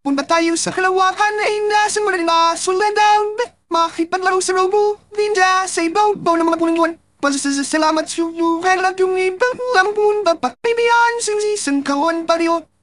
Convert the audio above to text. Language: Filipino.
Punta tayo sa kalawakan ay nasa marina Sulandaw. Makipaglaro sa robo, ninja sa ibaw ng mga punuan. Pasasalamat sa iyo, kaya lang yung ibang lamang punta pa. Bibiyan, sing kawan pariyo.